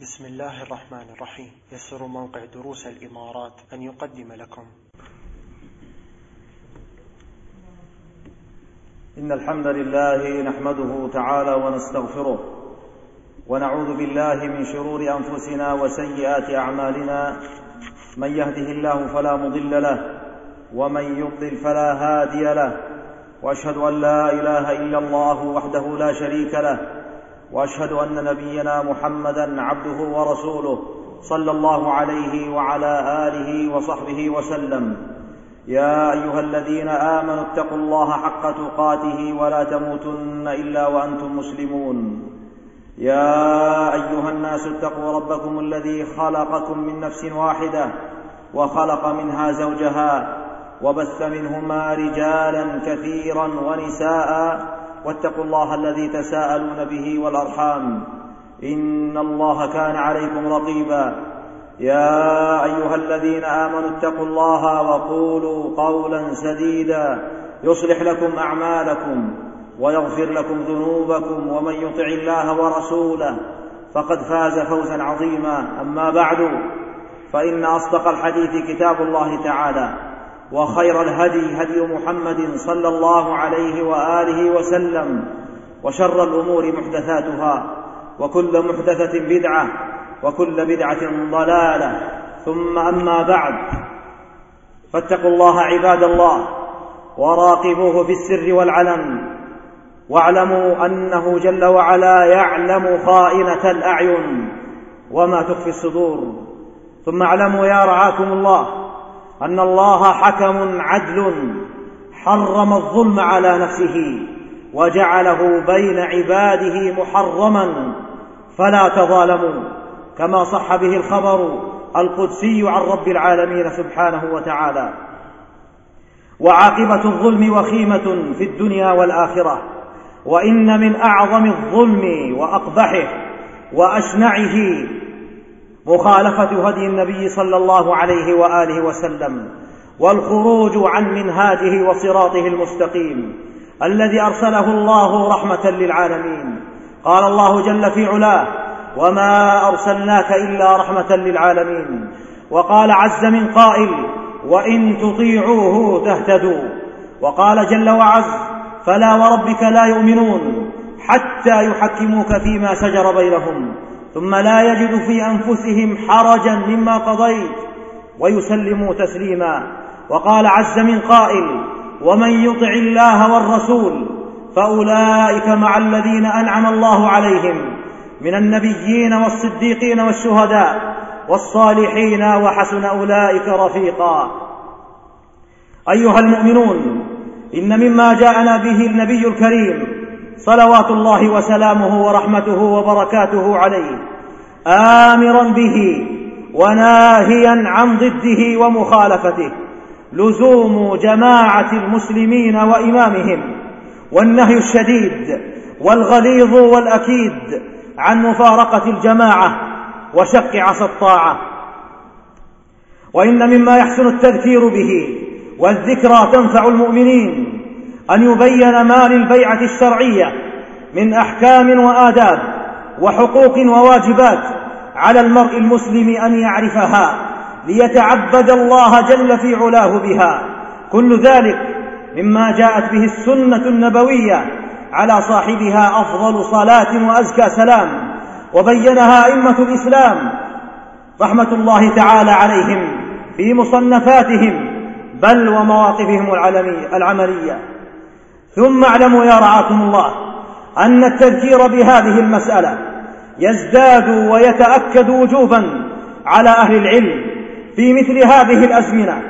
بسم الله الرحمن الرحيم. يسر موقع دروس الإمارات أن يقدم لكم. إن الحمد لله نحمده تعالى ونستغفره ونعوذ بالله من شرور أنفسنا وسيئات أعمالنا. من يهده الله فلا مضل له ومن يضلل فلا هادي له، وأشهد أن لا إله إلا الله وحده لا شريك له، وأشهد أن نبينا محمدا عبده ورسوله صلى الله عليه وعلى آله وصحبه وسلم. يا أيها الذين آمنوا اتقوا الله حق تقاته ولا تموتن إلا وأنتم مسلمون. يا أيها الناس اتقوا ربكم الذي خلقكم من نفس واحدة وخلق منها زوجها وبث منهما رجالا كثيرا ونساء، واتقوا الله الذي تساءلون به والأرحام إن الله كان عليكم رقيبا. يا أيها الذين آمنوا اتقوا الله وقولوا قولا سديدا يصلح لكم أعمالكم ويغفر لكم ذنوبكم، ومن يطع الله ورسوله فقد فاز فوزا عظيما. أما بعد، فإن أصدق الحديث كتاب الله تعالى، وخير الهدي هدي محمد صلى الله عليه وآله وسلم، وشر الأمور محدثاتها، وكل محدثة بدعة، وكل بدعة ضلالة. ثم أما بعد، فاتقوا الله عباد الله وراقبوه في السر والعلن، واعلموا أنه جل وعلا يعلم خائنة الأعين وما تخفي الصدور. ثم اعلموا يا رعاكم الله أن الله حكم عدل، حرم الظلم على نفسه وجعله بين عباده محرما، فلا تظالموا، كما صح به الخبر القدسي عن رب العالمين سبحانه وتعالى. وعاقبة الظلم وخيمة في الدنيا والآخرة، وإن من أعظم الظلم وأقبحه وأشنعه مخالفة هدي النبي صلى الله عليه وآله وسلم، والخروج عن منهاجه وصراطه المستقيم الذي أرسله الله رحمة للعالمين. قال الله جل في علاه: وما أرسلناك إلا رحمة للعالمين. وقال عز من قائل: وإن تطيعوه تهتدوا. وقال جل وعز: فلا وربك لا يؤمنون حتى يحكموك فيما شجر بينهم ثم لا يجدوا في أنفسهم حرجا مما قضيت ويسلموا تسليما. وقال عز من قائل: ومن يطع الله والرسول فأولئك مع الذين أنعم الله عليهم من النبيين والصديقين والشهداء والصالحين وحسن أولئك رفيقا. أيها المؤمنون، إن مما جاءنا به النبي الكريم صلوات الله وسلامه ورحمته وبركاته عليه، آمرا به وناهيا عن ضده ومخالفته، لزوم جماعة المسلمين وإمامهم، والنهي الشديد والغليظ والأكيد عن مفارقة الجماعة وشق عصا الطاعة. وإن مما يحسن التذكير به والذكرى تنفع المؤمنين أن يبين ما للبيعة الشرعية من أحكام وآداب وحقوق وواجبات على المرء المسلم أن يعرفها ليتعبد الله جل في علاه بها. كل ذلك مما جاءت به السنة النبوية على صاحبها أفضل صلاة وأزكى سلام، وبينها أئمة الإسلام رحمة الله تعالى عليهم في مصنفاتهم بل ومواقفهم العملية. ثم اعلموا يا رعاكم الله أن التذكير بهذه المسألة يزداد ويتأكد وجوبا على أهل العلم في مثل هذه الأزمنة،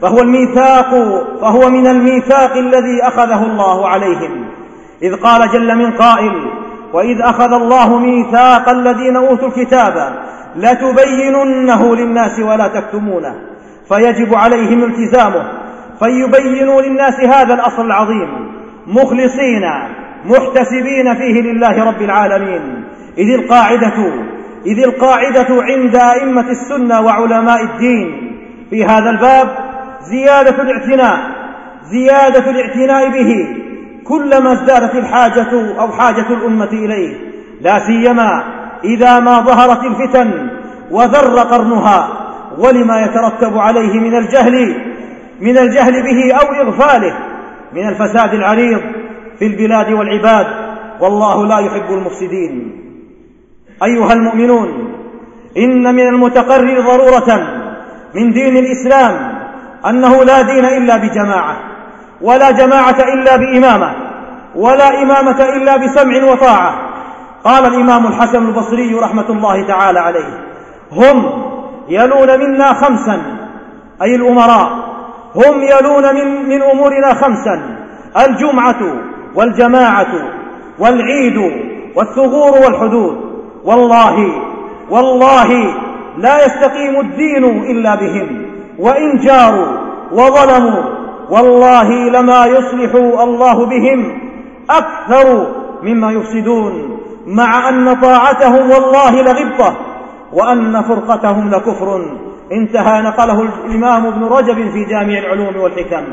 فهو من الميثاق الذي أخذه الله عليهم، إذ قال جل من قائل: وإذ أخذ الله ميثاق الذين أوتوا الكتاب لتبيننه للناس ولا تكتمونه، فيجب عليهم التزامه، فيبينوا للناس هذا الأصل العظيم مخلصين محتسبين فيه لله رب العالمين. إذ القاعدة عند أئمة السنة وعلماء الدين في هذا الباب زيادة الاعتناء به كلما ازدادت الحاجة أو حاجة الأمة إليه، لا سيما إذا ما ظهرت الفتن وذر قرنها، ولما يترتب عليه من الجهل به أو إغفاله من الفساد العريض في البلاد والعباد، والله لا يحب المفسدين. أيها المؤمنون، إن من المتقرر ضرورة من دين الإسلام أنه لا دين إلا بجماعة، ولا جماعة إلا بإمامة، ولا إمامة إلا بسمع وطاعة. قال الإمام الحسن البصري رحمة الله تعالى عليه: هم يلون منا خمسا، أي الأمراء، هم يلون من أمورنا خمسا: الجمعة والجماعة والعيد والثغور والحدود. والله لا يستقيم الدين إلا بهم، وإن جاروا وظلموا والله لما يصلح الله بهم أكثر مما يفسدون، مع أن طاعتهم والله لغبطة، وأن فرقتهم لكفر. انتهى. نقله الإمام ابن رجب في جامع العلوم والحكم.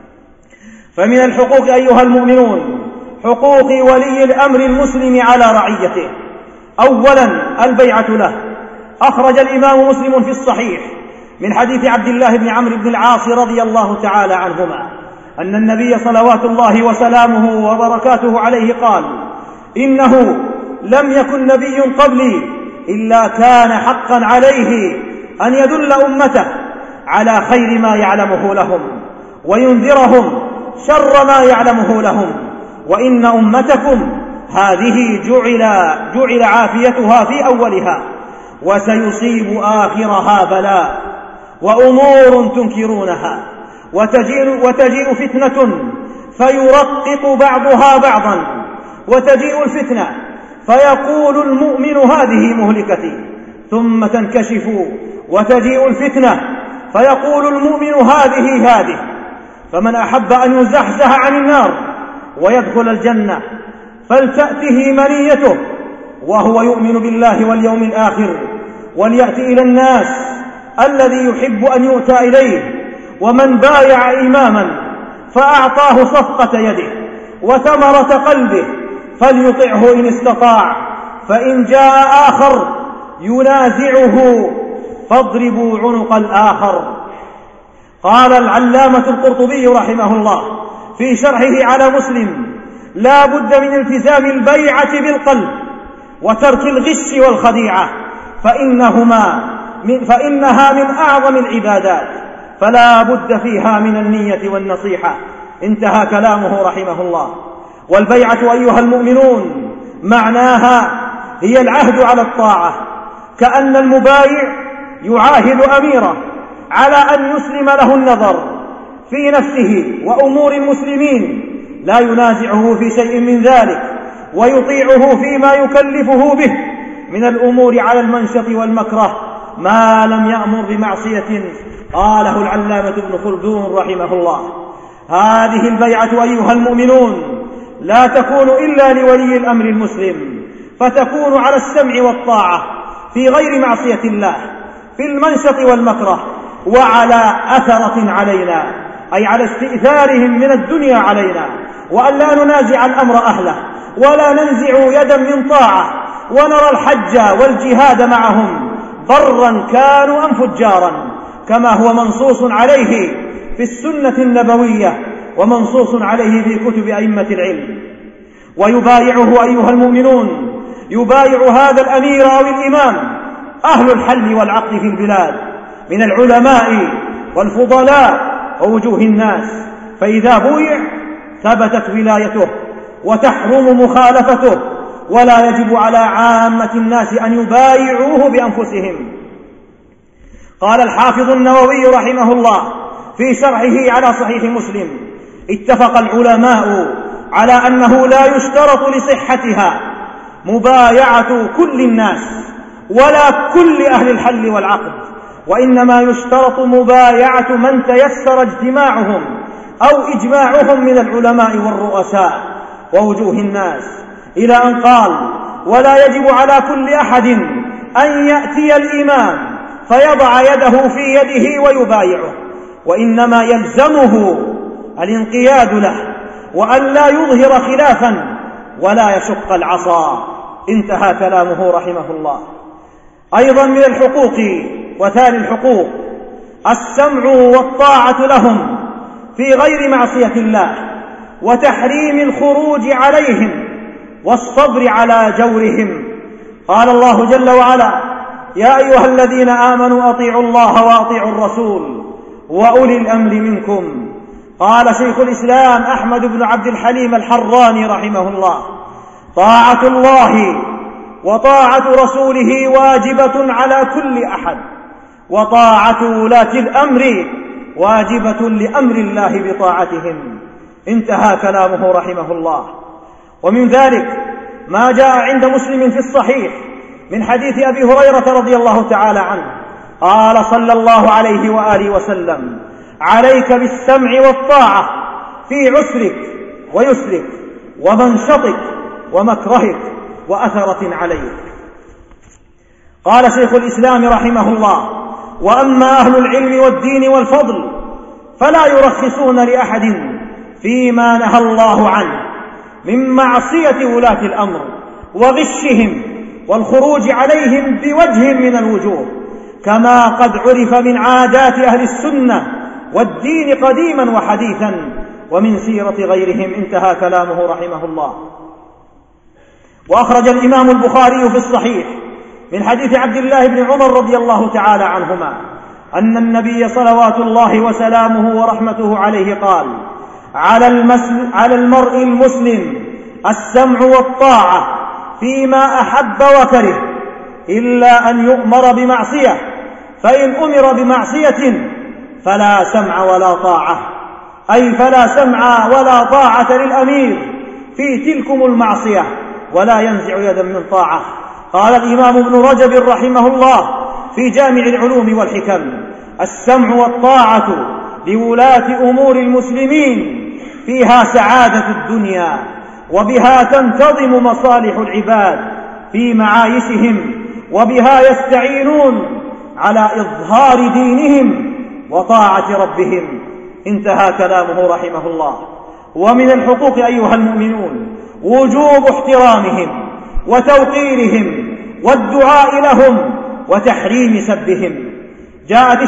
فمن الحقوق أيها المؤمنون حقوق ولي الأمر المسلم على رعيته: أولا البيعة له. أخرج الإمام مسلم في الصحيح من حديث عبد الله بن عمرو بن العاص رضي الله تعالى عنهما أن النبي صلوات الله وسلامه وبركاته عليه قال: إنه لم يكن نبي قبلي إلا كان حقا عليه أن يدل أمته على خير ما يعلمه لهم وينذرهم شر ما يعلمه لهم، وإن أمتكم هذه جعل عافيتها في أولها، وسيصيب آخرها بلاء وأمور تنكرونها، وتجيء فتنة فيرقق بعضها بعضا، وتجيء الفتنة فيقول المؤمن هذه مهلكتي، ثم تنكشف وتجيء الفتنة فيقول المؤمن هذه. فمن أحب أن يزحزح عن النار ويدخل الجنة فلتأته منيته وهو يؤمن بالله واليوم الآخر، وليأتي إلى الناس الذي يحب أن يؤتى إليه. ومن بايع إماما فأعطاه صفقة يده وثمرة قلبه فليطعه إن استطاع، فإن جاء آخر ينازعه فاضربوا عنق الآخر. قال العلامة القرطبي رحمه الله في شرحه على مسلم: لا بد من التزام البيعة بالقلب وترك الغش والخديعة، فإنها من أعظم العبادات، فلا بد فيها من النية والنصيحة. انتهى كلامه رحمه الله. والبيعة أيها المؤمنون معناها هي العهد على الطاعة، كأن المبايع يعاهد أميره على أن يسلم له النظر في نفسه وأمور المسلمين، لا ينازعه في شيء من ذلك، ويطيعه فيما يكلفه به من الأمور على المنشط والمكره، ما لم يأمر بمعصية. قاله العلامة ابن خلدون رحمه الله. هذه البيعة أيها المؤمنون لا تكون إلا لولي الأمر المسلم، فتكون على السمع والطاعة في غير معصية الله في المنشط والمكره، وعلى أثرة علينا، أي على استئثارهم من الدنيا علينا، وأن لا ننازع الأمر أهله ولا ننزع يدا من طاعة، ونرى الحج والجهاد معهم برا كانوا أم فجارا، كما هو منصوص عليه في السنة النبوية ومنصوص عليه في كتب أئمة العلم. ويبايعه أيها المؤمنون، يبايع هذا الأمير أو الإمام أهل الحل والعقد في البلاد من العلماء والفضلاء ووجوه الناس، فإذا بويع ثبتت ولايته وتحرم مخالفته، ولا يجب على عامة الناس أن يبايعوه بأنفسهم. قال الحافظ النووي رحمه الله في شرحه على صحيح مسلم: اتفق العلماء على أنه لا يشترط لصحتها مبايعة كل الناس ولا كل أهل الحل والعقد، وإنما يشترط مبايعة من تيسر اجتماعهم أو إجماعهم من العلماء والرؤساء ووجوه الناس، إلى أن قال: ولا يجب على كل أحد أن يأتي الإمام فيضع يده في يده ويبايعه، وإنما يلزمه الانقياد له، وأن لا يظهر خلافا ولا يشق العصا، انتهى كلامه رحمه الله. أيضا من الحقوق وتالي الحقوق السمع والطاعة لهم في غير معصية الله، وتحريم الخروج عليهم والصبر على جورهم. قال الله جل وعلا: يا أيها الذين آمنوا أطيعوا الله وأطيعوا الرسول وأولي الأمر منكم. قال شيخ الإسلام أحمد بن عبد الحليم الحراني رحمه الله: طاعة الله وطاعة رسوله واجبة على كل أحد، وطاعة ولاة الأمر واجبة لأمر الله بطاعتهم. انتهى كلامه رحمه الله. ومن ذلك ما جاء عند مسلم في الصحيح من حديث أبي هريرة رضي الله تعالى عنه قال صلى الله عليه وآله وسلم: عليك بالسمع والطاعة في عسرك ويسرك ومنشطك ومكرهك وأثرة عليك. قال شيخ الإسلام رحمه الله: وأما أهل العلم والدين والفضل فلا يرخصون لأحد فيما نهى الله عنه من معصية ولاة الأمر وغشهم والخروج عليهم بوجه من الوجوه، كما قد عرف من عادات أهل السنة والدين قديما وحديثا ومن سيرة غيرهم. انتهى كلامه رحمه الله. وأخرج الإمام البخاري في الصحيح من حديث عبد الله بن عمر رضي الله تعالى عنهما أن النبي صلوات الله وسلامه ورحمته عليه قال: على المرء المسلم السمع والطاعة فيما أحب وكره، إلا أن يؤمر بمعصية، فإن أمر بمعصية فلا سمع ولا طاعة، أي فلا سمع ولا طاعة للأمير في تلكم المعصية، ولا ينزع يدا من طاعة. قال الإمام ابن رجب رحمه الله في جامع العلوم والحكم: السمع والطاعة لولاة أمور المسلمين فيها سعادة الدنيا، وبها تنتظم مصالح العباد في معايشهم، وبها يستعينون على إظهار دينهم وطاعة ربهم. انتهى كلامه رحمه الله. ومن الحقوق أيها المؤمنون وجوب احترامهم وتوقيرهم والدعاء لهم وتحريم سبهم. جاءت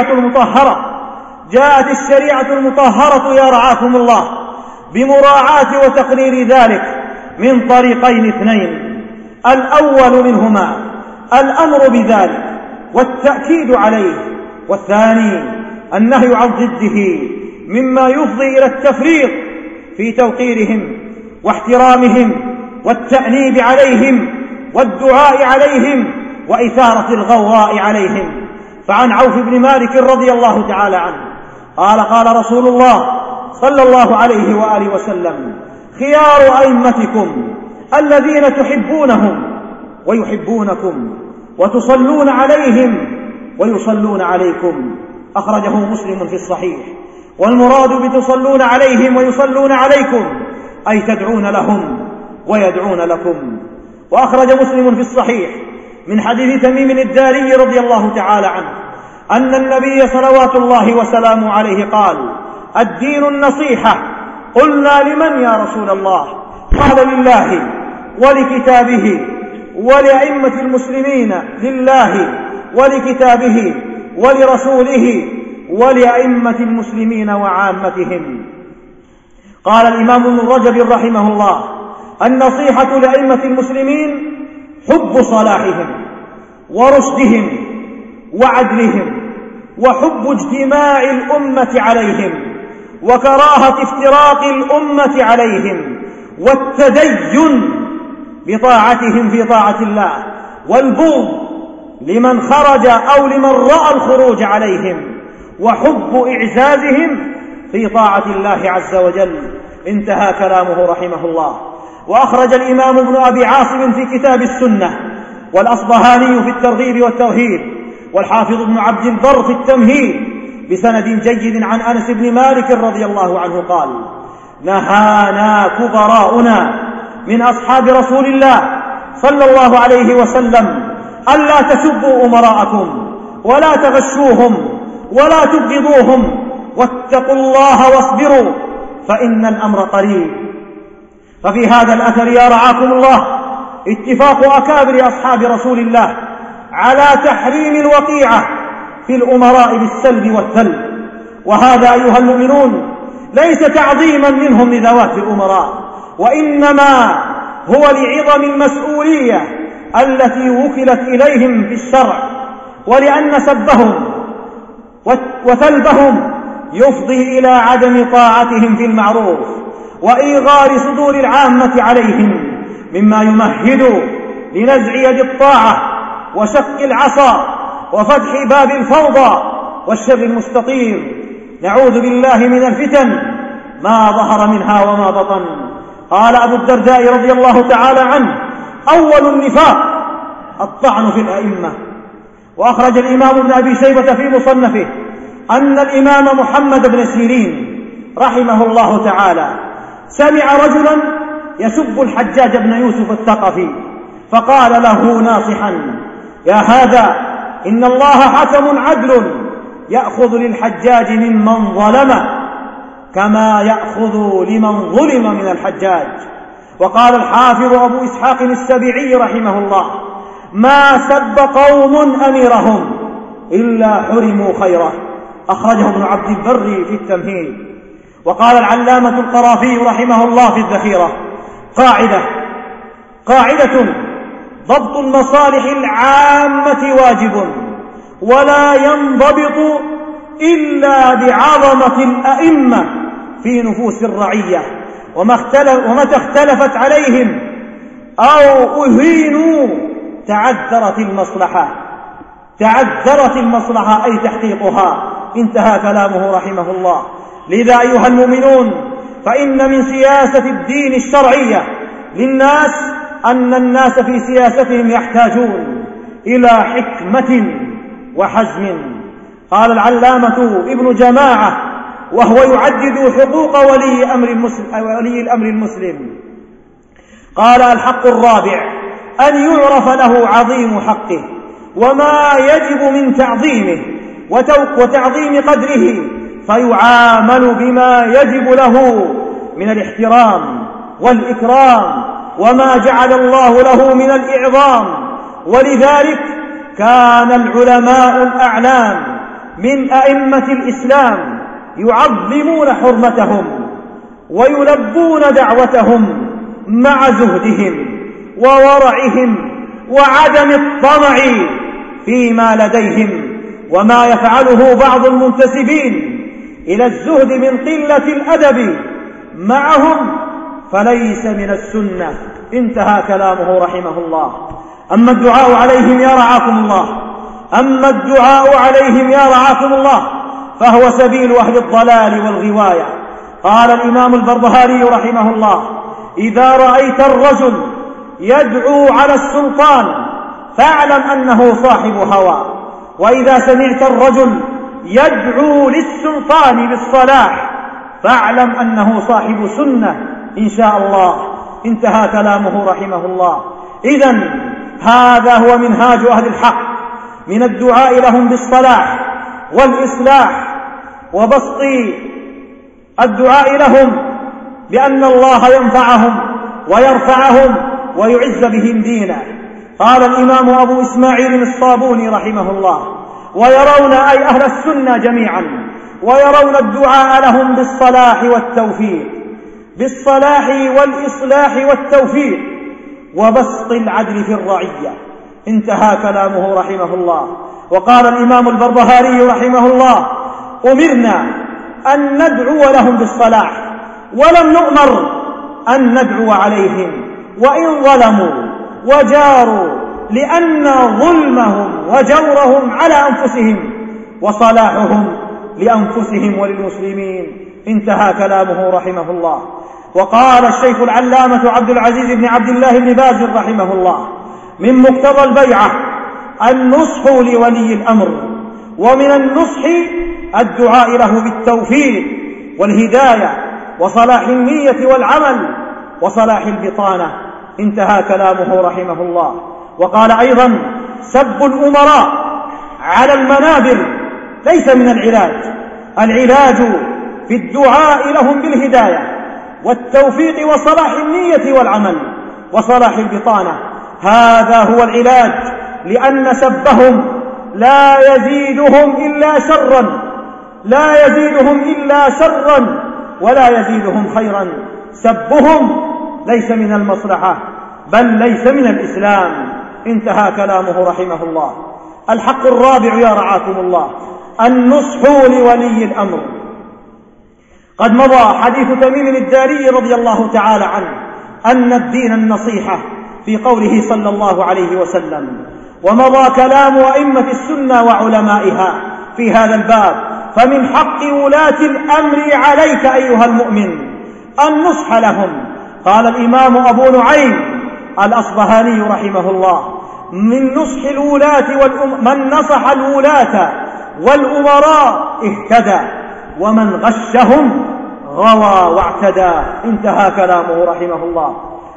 الشريعة المطهرة يا رعاكم الله بمراعاة وتقرير ذلك من طريقين اثنين: الأول منهما الأمر بذلك والتأكيد عليه، والثاني النهي عن ضده مما يفضي إلى التفريط في توقيرهم واحترامهم والتأنيب عليهم والدعاء عليهم وإثارة الغوغاء عليهم. فعن عوف بن مالك رضي الله تعالى عنه قال: قال رسول الله صلى الله عليه وآله وسلم: خيار أئمتكم الذين تحبونهم ويحبونكم وتصلون عليهم ويصلون عليكم. أخرجه مسلم في الصحيح. والمراد بتصلون عليهم ويصلون عليكم أي تدعون لهم ويدعون لكم. وأخرج مسلم في الصحيح من حديث تميم الداري رضي الله تعالى عنه أن النبي صلوات الله وسلامه عليه قال: الدين النصيحة. قلنا: لمن يا رسول الله؟ قال: لله ولكتابه ولأئمة المسلمين، لله ولكتابه ولرسوله ولأئمة المسلمين وعامتهم. قال الإمام ابن رجب رحمه الله: النصيحة لأئمة المسلمين حب صلاحهم ورشدهم وعدلهم، وحب اجتماع الأمة عليهم، وكراهة افتراق الأمة عليهم، والتدين بطاعتهم في طاعة الله، والبغض لمن خرج أو لمن رأى الخروج عليهم، وحب إعزازهم في طاعة الله عز وجل. انتهى كلامه رحمه الله. وأخرج الإمام ابن أبي عاصم في كتاب السنة، والأصبهاني في الترغيب والترهيب، والحافظ ابن عبد البر في التمهيد بسند جيد عن أنس بن مالك رضي الله عنه قال: نهانا كبراؤنا من أصحاب رسول الله صلى الله عليه وسلم ألا تسبوا أمراءكم ولا تغشوهم ولا تبغضوهم، واتقوا الله واصبروا فإن الأمر قريب. ففي هذا الأثر يا رعاكم الله اتفاق أكابر أصحاب رسول الله على تحريم الوقيعة في الأمراء بالسلب والثلب، وهذا أيها المؤمنون ليس تعظيما منهم لذوات الأمراء، وإنما هو لعظم المسؤولية التي وكلت إليهم في الشرع، ولأن سبهم وثلبهم يفضي إلى عدم طاعتهم في المعروف وإيغار صدور العامة عليهم، مما يمهد لنزع يد الطاعة وشق العصا وفتح باب الفوضى والشر المستطير. نعوذ بالله من الفتن ما ظهر منها وما بطن. قال أبو الدرداء رضي الله تعالى عنه: أول النفاق الطعن في الأئمة. وأخرج الإمام ابن أبي شيبة في مصنفه أن الإمام محمد بن سيرين رحمه الله تعالى سمع رجلا يسب الحجاج بن يوسف الثقفي، فقال له ناصحا: يا هذا، إن الله حكم عدل يأخذ للحجاج ممن ظلمه كما يأخذ لمن ظلم من الحجاج. وقال الحافظ أبو إسحاق السبيعي رحمه الله: ما سب قوم أميرهم إلا حرموا خيره. أخرجه ابن عبد البر في التمهيد. وقال العلامة القرافي رحمه الله في الذخيرة: قاعدة ضبط المصالح العامة واجب ولا ينضبط إلا بعظمة الأئمة في نفوس الرعية، ومتى اختلفت عليهم أو أهينوا تعذرت المصلحة أي تحقيقها. انتهى كلامه رحمه الله. لذا أيها المؤمنون، فإن من سياسة الدين الشرعية للناس أن الناس في سياستهم يحتاجون إلى حكمة وحزم. قال العلامة ابن جماعة وهو يعدد حقوق ولي الأمر المسلم، قال: الحق الرابع أن يعرف له عظيم حقه وما يجب من تعظيمه وتعظيم قدره، فيعامل بما يجب له من الاحترام والإكرام وما جعل الله له من الإعظام. ولذلك كان العلماء الأعلام من أئمة الإسلام يعظمون حرمتهم ويلبون دعوتهم مع زهدهم وورعهم وعدم الطمع فيما لديهم، وما يفعله بعض المنتسبين إلى الزهد من قلة الأدب معهم فليس من السنة. انتهى كلامه رحمه الله. أما الدعاء عليهم يا رعاكم الله فهو سبيل أهل الضلال والغواية. قال الإمام البربهاري رحمه الله: إذا رأيت الرجل يدعو على السلطان فاعلم أنه صاحب هوى، وإذا سمعت الرجل يدعو للسلطان بالصلاح فاعلم أنه صاحب سنة إن شاء الله. انتهى كلامه رحمه الله. إذن هذا هو منهاج أهل الحق من الدعاء لهم بالصلاح والإصلاح وبسط الدعاء لهم بأن الله ينفعهم ويرفعهم ويعز بهم دينه. قال الإمام أبو إسماعيل الصابوني رحمه الله: ويرون أي أهل السنة جميعا ويرون الدعاء لهم بالصلاح والإصلاح والتوفيق وبسط العدل في الرعية. انتهى كلامه رحمه الله. وقال الإمام البربهاري رحمه الله: أمرنا أن ندعو لهم بالصلاح ولم نؤمر أن ندعو عليهم وإن ظلموا وجاروا، لأن ظلمهم وجورهم على أنفسهم وصلاحهم لأنفسهم وللمسلمين. انتهى كلامه رحمه الله. وقال الشيخ العلامة عبد العزيز بن عبد الله بن باز رحمه الله: من مقتضى البيعة النصح لولي الأمر، ومن النصح الدعاء له بالتوفيق والهداية وصلاح النية والعمل وصلاح البطانة. انتهى كلامه رحمه الله. وقال أيضا: سب الأمراء على المنابر ليس من العلاج في الدعاء لهم بالهداية والتوفيق وصلاح النية والعمل وصلاح البطانة. هذا هو العلاج، لأن سبهم لا يزيدهم إلا شرا ولا يزيدهم خيرا. سبهم ليس من المصلحة بل ليس من الإسلام. انتهى كلامه رحمه الله. الحق الرابع يا رعاكم الله النصح لولي الأمر. قد مضى حديث تميم الداري رضي الله تعالى عنه أن الدين النصيحة في قوله صلى الله عليه وسلم، ومضى كلام أئمة السنة وعلمائها في هذا الباب. فمن حق ولاة الأمر عليك أيها المؤمن النصح لهم. قال الإمام أبو نعيم الأصبهاني رحمه الله: من نصح الولاة من نصح الولاة والأمراء اهتدى، ومن غشهم غوى واعتدى. انتهى كلامه رحمه الله.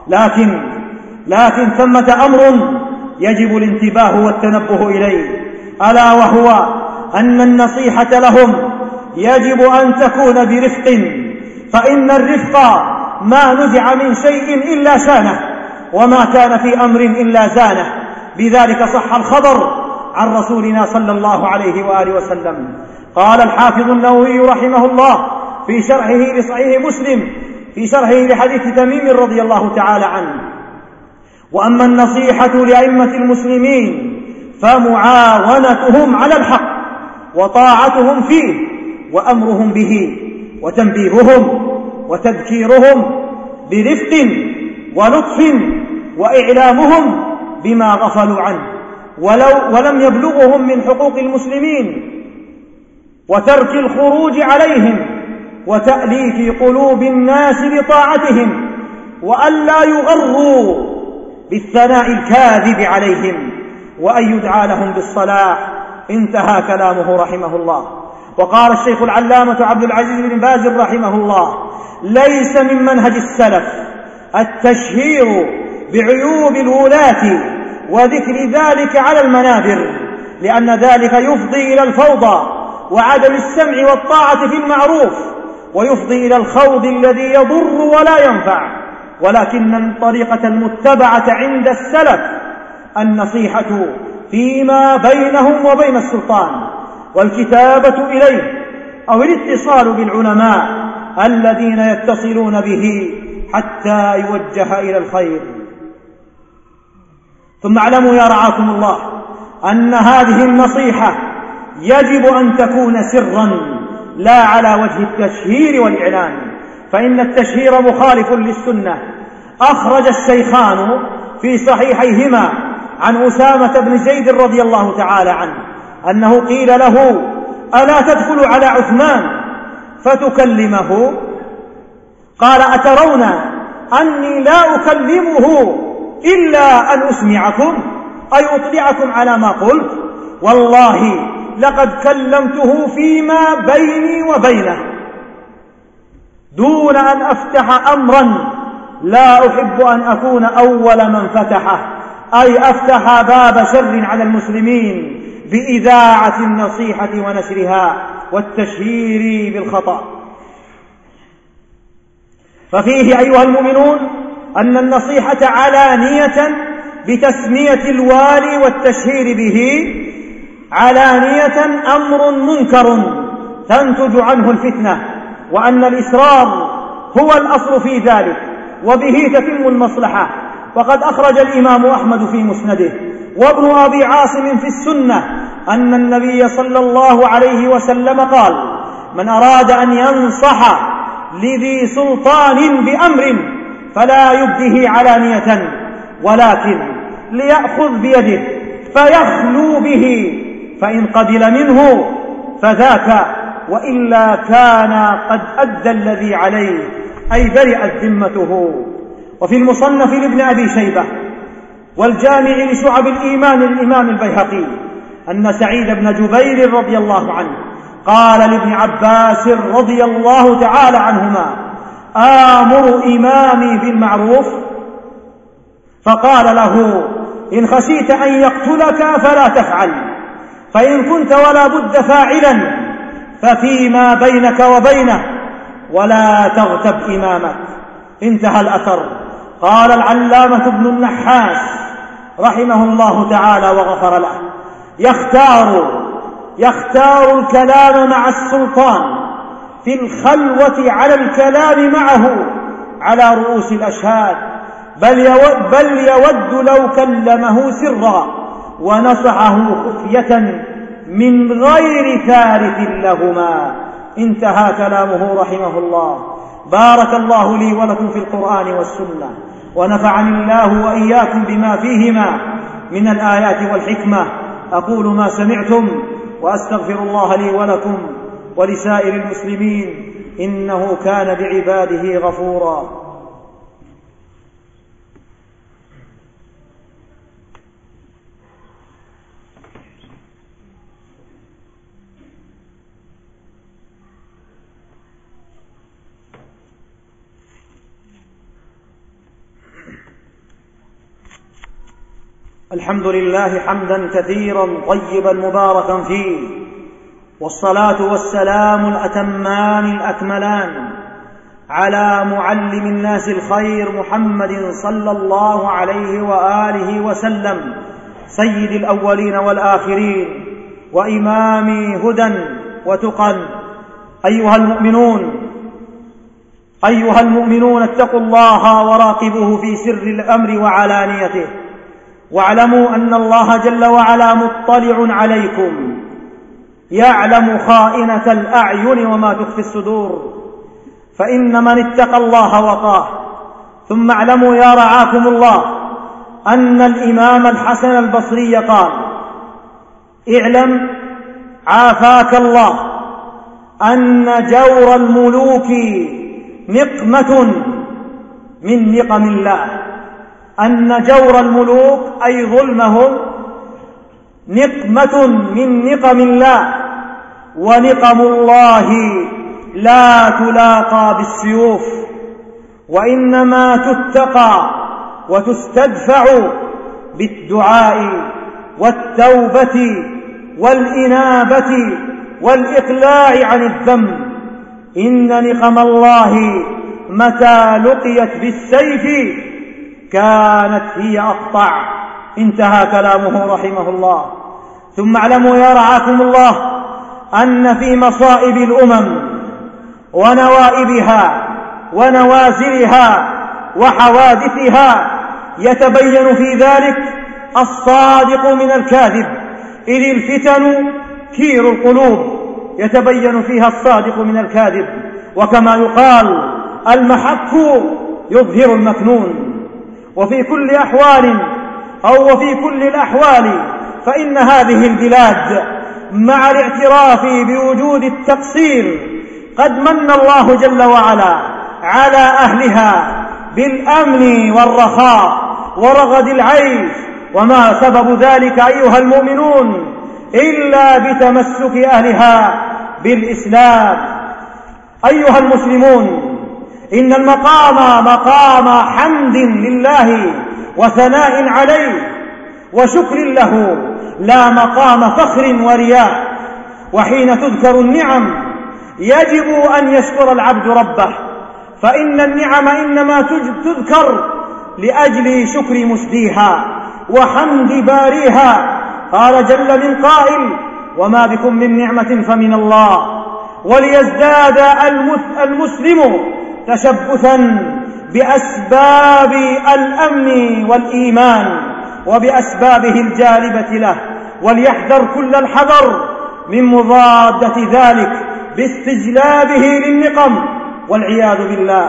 لكن ثمة أمر يجب الانتباه والتنبه إليه، ألا وهو أن النصيحة لهم يجب أن تكون برفق، فإن الرفق ما نزع من شيء إلا شانه، وما كان في أمر إلا زانه. بذلك صح الخبر عن رسولنا صلى الله عليه وآله وسلم. قال الحافظ النووي رحمه الله في شرحه لصحيح مسلم في شرحه لحديث تميم رضي الله تعالى عنه: وأما النصيحة لأئمة المسلمين فمعاونتهم على الحق وطاعتهم فيه وأمرهم به وتنبيههم وتذكيرهم برفق ولطف وإعلامهم بما غفلوا عنه ولم يبلغهم من حقوق المسلمين، وترك الخروج عليهم وتأليف قلوب الناس بطاعتهم، وألا يغروا بالثناء الكاذب عليهم، وأن يدعى لهم بالصلاح. انتهى كلامه رحمه الله. وقال الشيخ العلامة عبد العزيز بن باز رحمه الله: ليس من منهج السلف التشهير بعيوب الولاة وذكر ذلك على المنابر، لأن ذلك يفضي إلى الفوضى وعدم السمع والطاعة في المعروف، ويفضي إلى الخوض الذي يضر ولا ينفع. ولكن الطريقة المتبعة عند السلف النصيحة فيما بينهم وبين السلطان، والكتابة إليه أو الاتصال بالعلماء الذين يتصلون به حتى يوجه إلى الخير. ثم اعلموا يا رعاكم الله أن هذه النصيحة يجب أن تكون سرا لا على وجه التشهير والإعلان، فإن التشهير مخالف للسنة. أخرج الشيخان في صحيحيهما عن أسامة بن زيد رضي الله تعالى عنه أنه قيل له: ألا تدخل على عثمان فتكلمه؟ قال: أترون أني لا أكلمه إلا أن أسمعكم أي أطلعكم على ما قلت؟ والله لقد كلمته فيما بيني وبينه دون أن أفتح أمرا لا أحب أن أكون أول من فتحه، أي أفتح باب شر على المسلمين بإذاعة النصيحة ونشرها والتشهير بالخطأ. ففيه أيها المؤمنون أن النصيحة علانية بتسمية الوالي والتشهير به علانية أمر منكر تنتج عنه الفتنة، وأن الإسرار هو الأصل في ذلك، وبه تتم المصلحة. وقد أخرج الإمام أحمد في مسنده وابن أبي عاصم في السنة أن النبي صلى الله عليه وسلم قال: من أراد أن ينصح لذي سلطان بأمر فلا يبده علانية، ولكن ليأخذ بيده فيخلو به، فإن قبل منه فذاك، وإلا كان قد أدى الذي عليه، أي برئت ذمته. وفي المصنف لابن أبي شيبة والجامع لشعب الإيمان للإمام البيهقي أن سعيد بن جبير رضي الله عنه قال لابن عباس رضي الله تعالى عنهما: آمر إمامي بالمعروف؟ فقال له: إن خشيت أن يقتلك فلا تفعل، فإن كنت ولا بد فاعلا ففيما بينك وبينه، ولا تغتب إمامك. انتهى الأثر. قال العلامة ابن النحاس رحمه الله تعالى وغفر له يختار الكلام مع السلطان في الخلوة على الكلام معه على رؤوس الأشهاد، بل يود لو كلمه سرا ونصحه خفية من غير ثالث لهما. انتهى كلامه رحمه الله. بارك الله لي ولكم في القرآن والسنة، ونفعني الله وإياكم بما فيهما من الآيات والحكمة. أقول ما سمعتم وأستغفر الله لي ولكم ولسائر المسلمين، إنه كان بعباده غفورا. الحمد لله حمدا كثيرا طيبا مباركا فيه، والصلاة والسلام الأتمان الأكملان على معلم الناس الخير محمد صلى الله عليه وآله وسلم، سيد الأولين والآخرين وإمام هدى وتقى. أيها المؤمنون اتقوا الله وراقبوه في سر الأمر وعلانيته، واعلموا أن الله جل وعلا مطلع عليكم، يعلم خائنة الأعين وما تخفي الصدور، فإن من اتقى الله وقاه. ثم اعلموا يا رعاكم الله أن الإمام الحسن البصري قال: اعلم عافاك الله أن جور الملوك نقمة من نقم الله، أن جور الملوك أي ظلمهم نقمة من نقم الله، ونقم الله لا تلاقى بالسيوف، وإنما تتقى وتستدفع بالدعاء والتوبة والإنابة والإقلاع عن الذنب. إن نقم الله متى لقيت بالسيف كانت هي أقطع. انتهى كلامه رحمه الله. ثم اعلموا يا رعاكم الله أن في مصائب الأمم ونوائبها ونوازلها وحوادثها يتبين في ذلك الصادق من الكاذب، إذ الفتن كير القلوب، يتبين فيها الصادق من الكاذب. وكما يقال: المحك يظهر المكنون. وفي كل الأحوال فإن هذه البلاد مع الاعتراف بوجود التقصير قد من الله جل وعلا على أهلها بالأمن والرخاء ورغد العيش، وما سبب ذلك أيها المؤمنون إلا بتمسك أهلها بالإسلام. أيها المسلمون، إن المقام مقام حمد لله وثناء عليه وشكر له، لا مقام فخر ورياء. وحين تذكر النعم يجب أن يشكر العبد ربه، فإن النعم إنما تذكر لأجل شكر مسديها وحمد باريها. قال جل من قائل: وما بكم من نعمة فمن الله. وليزداد المسلم تشبثا بأسباب الأمن والإيمان وبأسبابه الجالبة له، وليحذر كل الحذر من مضادة ذلك باستجلابه للنقم والعياذ بالله.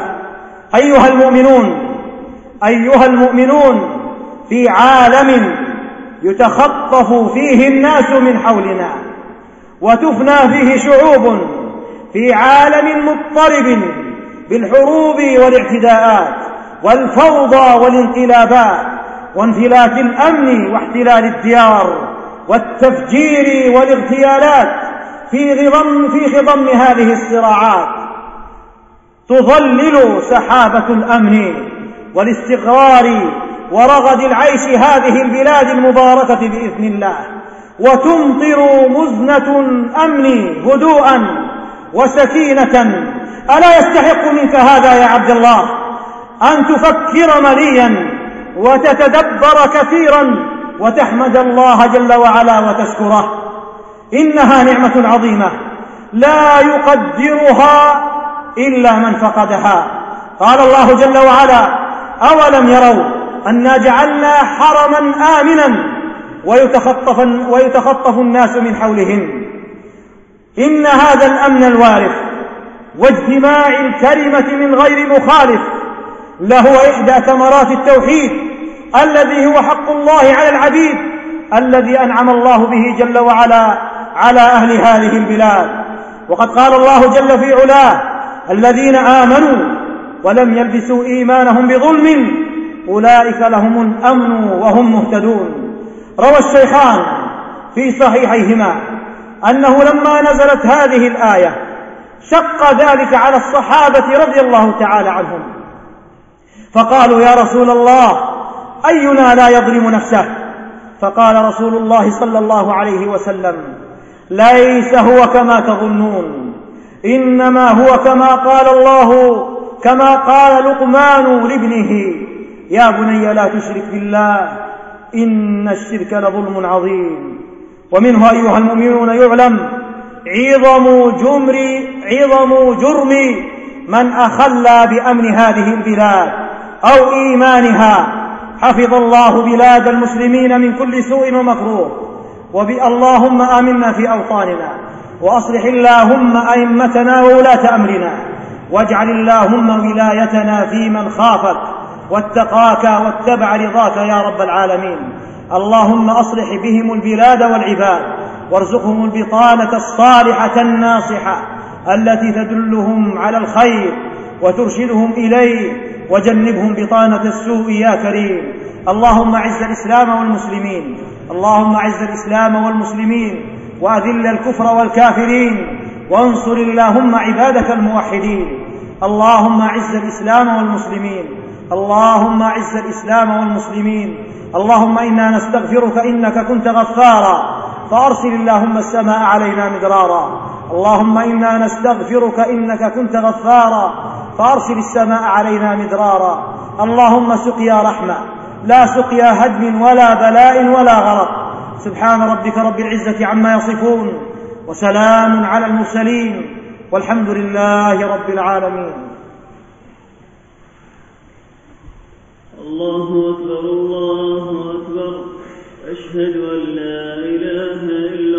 أيها المؤمنون، في عالم يتخطف فيه الناس من حولنا وتفنى فيه شعوب، في عالم مضطرب بالحروب والاعتداءات والفوضى والانقلابات وانفلات الأمن واحتلال الديار والتفجير والاغتيالات، في خضم هذه الصراعات تظلل سحابة الأمن والاستقرار ورغد العيش هذه البلاد المباركة بإذن الله، وتمطر مزنة الأمن هدوءا وسكينة. ألا يستحق منك هذا يا عبد الله أن تفكر مليا وتتدبر كثيرا وتحمد الله جل وعلا وتشكره. إنها نعمة عظيمة لا يقدرها إلا من فقدها. قال الله جل وعلا: أولم يروا أنا جعلنا حرما آمنا ويتخطف الناس من حولهم. إن هذا الأمن الوارث واجتماع الكلمة من غير مخالف لهو إحدى ثمرات التوحيد الذي هو حق الله على العبيد، الذي أنعم الله به جل وعلا على أهل هذه البلاد. وقد قال الله جل في علاه: الذين آمنوا ولم يلبسوا إيمانهم بظلم أولئك لهم الأمن وهم مهتدون. روى الشيخان في صحيحيهما أنه لما نزلت هذه الآية شق ذلك على الصحابة رضي الله تعالى عنهم، فقالوا: يا رسول الله، أينا لا يظلم نفسه؟ فقال رسول الله صلى الله عليه وسلم: ليس هو كما تظنون، إنما هو كما قال لقمان لابنه: يا بني لا تشرك بالله إن الشرك لظلم عظيم. ومنه أيها المؤمنون يعلم عظم جرم من أخلى بأمن هذه البلاد أو إيمانها. حفظ الله بلاد المسلمين من كل سوء ومكروه. اللهم آمنا في أوطاننا، وأصلح اللهم أئمتنا وولاة أمرنا، واجعل اللهم ولايتنا في من خافك واتقاك واتبع رضاك يا رب العالمين. اللهم أصلح بهم البلاد والعباد، وارزقهم البطانة الصالحة الناصحة التي تدلهم على الخير وترشدهم إليه، وجنبهم بطانة السوء يا كريم. اللهم أعز الإسلام والمسلمين وأذل الكفر والكافرين، وانصر اللهم عبادك الموحدين. اللهم أعز الإسلام والمسلمين. اللهم إنا نستغفرك إنك كنت غفارا فأرسل اللهم السماء علينا مدرارا. اللهم إنا نستغفرك إنك كنت غفارا فأرسل السماء علينا مدرارا. اللهم سقيا رحمة لا سقيا هدم ولا بلاء ولا غرق. سبحان ربك رب العزة عما يصفون، وسلام على المرسلين، والحمد لله رب العالمين. الله أكبر الله أكبر، أشهد أن لا إله إلا